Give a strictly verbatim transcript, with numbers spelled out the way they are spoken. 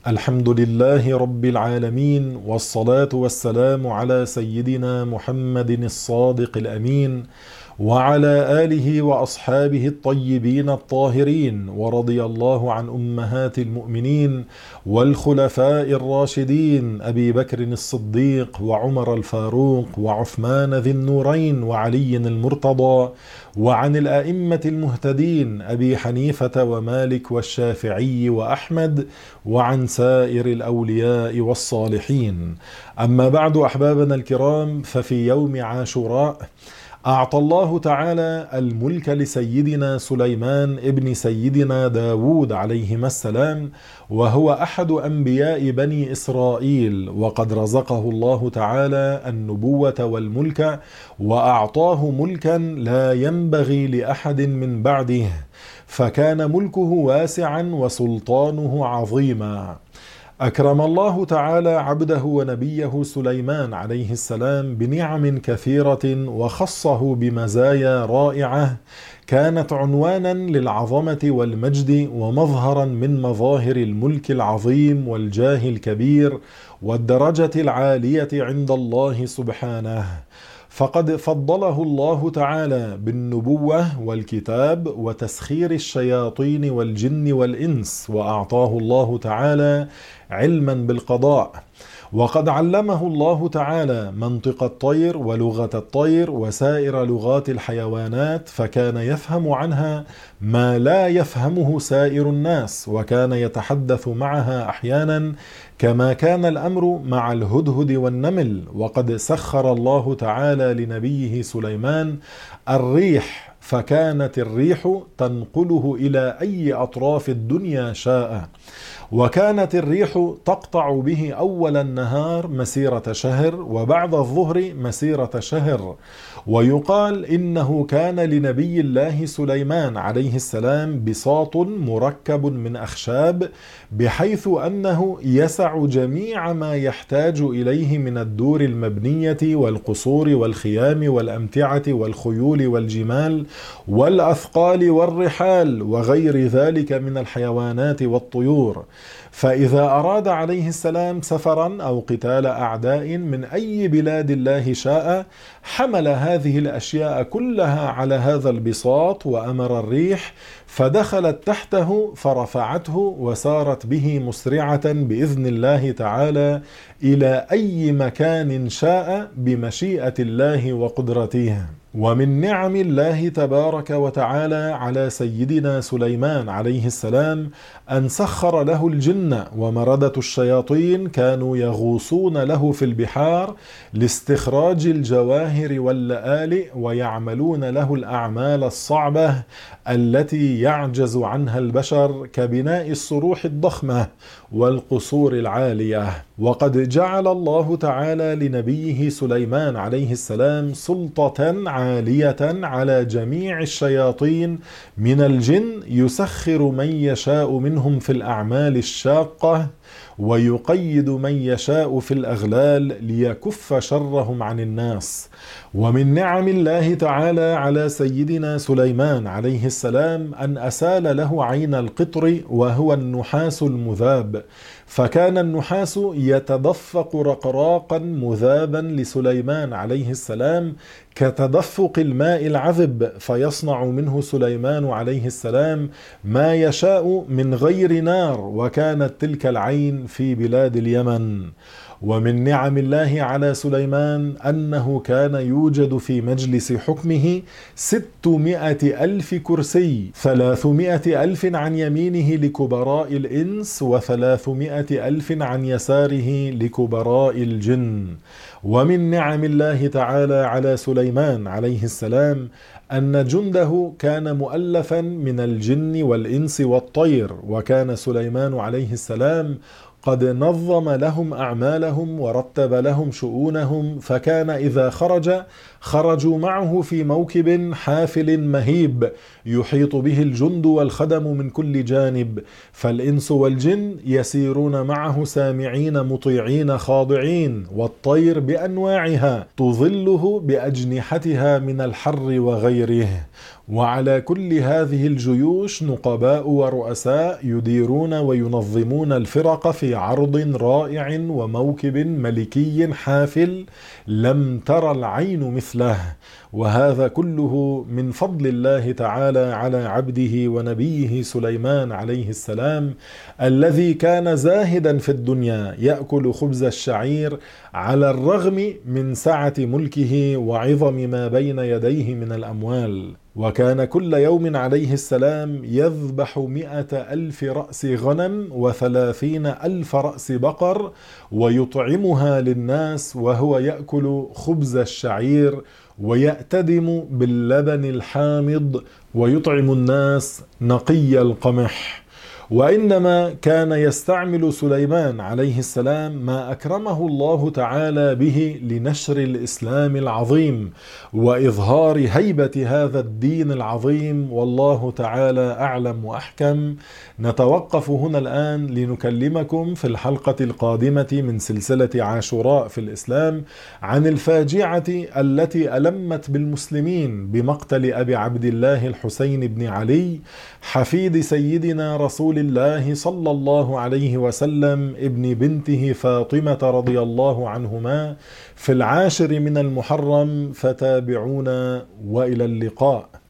الحمد لله رب العالمين، والصلاة والسلام على سيدنا محمد الصادق الأمين وعلى آله وأصحابه الطيبين الطاهرين، ورضي الله عن أمهات المؤمنين والخلفاء الراشدين أبي بكر الصديق وعمر الفاروق وعثمان ذي النورين وعلي المرتضى، وعن الأئمة المهتدين أبي حنيفة ومالك والشافعي وأحمد، وعن سائر الأولياء والصالحين. أما بعد، أحبابنا الكرام، ففي يوم عاشوراء أعطى الله تعالى الملك لسيدنا سليمان ابن سيدنا داود عليهما السلام، وهو أحد أنبياء بني إسرائيل، وقد رزقه الله تعالى النبوة والملك، وأعطاه ملكا لا ينبغي لأحد من بعده، فكان ملكه واسعا وسلطانه عظيما. أكرم الله تعالى عبده ونبيه سليمان عليه السلام بنعم كثيرة، وخصه بمزايا رائعة كانت عنوانا للعظمة والمجد، ومظهرا من مظاهر الملك العظيم والجاه الكبير والدرجة العالية عند الله سبحانه. فقد فضله الله تعالى بالنبوة والكتاب وتسخير الشياطين والجن والإنس، وأعطاه الله تعالى علما بالقضاء، وقد علمه الله تعالى منطق الطير ولغة الطير وسائر لغات الحيوانات، فكان يفهم عنها ما لا يفهمه سائر الناس، وكان يتحدث معها أحيانا كما كان الأمر مع الهدهد والنمل. وقد سخر الله تعالى لنبيه سليمان الريح، فكانت الريح تنقله إلى أي أطراف الدنيا شاء، وكانت الريح تقطع به أول النهار مسيرة شهر، وبعد الظهر مسيرة شهر. ويقال إنه كان لنبي الله سليمان عليه السلام بساط مركب من أخشاب، بحيث أنه يسع جميع ما يحتاج إليه من الدور المبنية والقصور والخيام والأمتعة والخيول والجمال والأثقال والرحال وغير ذلك من الحيوانات والطيور. فإذا أراد عليه السلام سفرا أو قتال أعداء من أي بلاد الله شاء، حمل هذه الأشياء كلها على هذا البساط، وأمر الريح فدخلت تحته فرفعته، وسارت به مسرعة بإذن الله تعالى إلى أي مكان شاء بمشيئة الله وقدرته. ومن نعم الله تبارك وتعالى على سيدنا سليمان عليه السلام أن سخر له الجن ومردة الشياطين، كانوا يغوصون له في البحار لاستخراج الجواهر واللآلئ، ويعملون له الأعمال الصعبة التي يعجز عنها البشر، كبناء الصروح الضخمة والقصور العالية. وقد جعل الله تعالى لنبيه سليمان عليه السلام سلطة عالية على جميع الشياطين من الجن، يسخر من يشاء منهم في الأعمال الشاقة، ويقيد من يشاء في الأغلال ليكف شرهم عن الناس. ومن نعم الله تعالى على سيدنا سليمان عليه السلام أن أسال له عين القطر، وهو النحاس المذاب، فكان النحاس يتدفق رقراقا مذابا لسليمان عليه السلام كتدفق الماء العذب، فيصنع منه سليمان عليه السلام ما يشاء من غير نار، وكانت تلك العين في بلاد اليمن. ومن نعم الله على سليمان أنه كان يوجد في مجلس حكمه ستمائة ألف كرسي، ثلاثمائة ألف عن يمينه لكبراء الإنس، وثلاثمائة ألف عن يساره لكبراء الجن. ومن نعم الله تعالى على سليمان عليه السلام أن جنده كان مؤلفا من الجن والإنس والطير، وكان سليمان عليه السلام قد نظم لهم أعمالهم ورتب لهم شؤونهم، فكان إذا خرج خرجوا معه في موكب حافل مهيب يحيط به الجند والخدم من كل جانب، فالإنس والجن يسيرون معه سامعين مطيعين خاضعين، والطير بأنواعها تظله بأجنحتها من الحر وغيره. وعلى كل هذه الجيوش نقباء ورؤساء يديرون وينظمون الفرق في عرض رائع وموكب ملكي حافل لم تر العين مثله، وهذا كله من فضل الله تعالى على عبده ونبيه سليمان عليه السلام، الذي كان زاهدا في الدنيا يأكل خبز الشعير على الرغم من سعة ملكه وعظم ما بين يديه من الأموال. وكان كل يوم عليه السلام يذبح مئة ألف رأس غنم وثلاثين ألف رأس بقر ويطعمها للناس، وهو يأكل خبز الشعير ويأتدم باللبن الحامض ويطعم الناس نقي القمح. وإنما كان يستعمل سليمان عليه السلام ما أكرمه الله تعالى به لنشر الإسلام العظيم وإظهار هيبة هذا الدين العظيم، والله تعالى أعلم وأحكم. نتوقف هنا الآن لنكلمكم في الحلقة القادمة من سلسلة عاشوراء في الإسلام عن الفاجعة التي ألمت بالمسلمين بمقتل أبي عبد الله الحسين بن علي حفيد سيدنا رسول الله صلى الله عليه وسلم ابن بنته فاطمة رضي الله عنهما في العاشر من المحرم. فتابعونا وإلى اللقاء.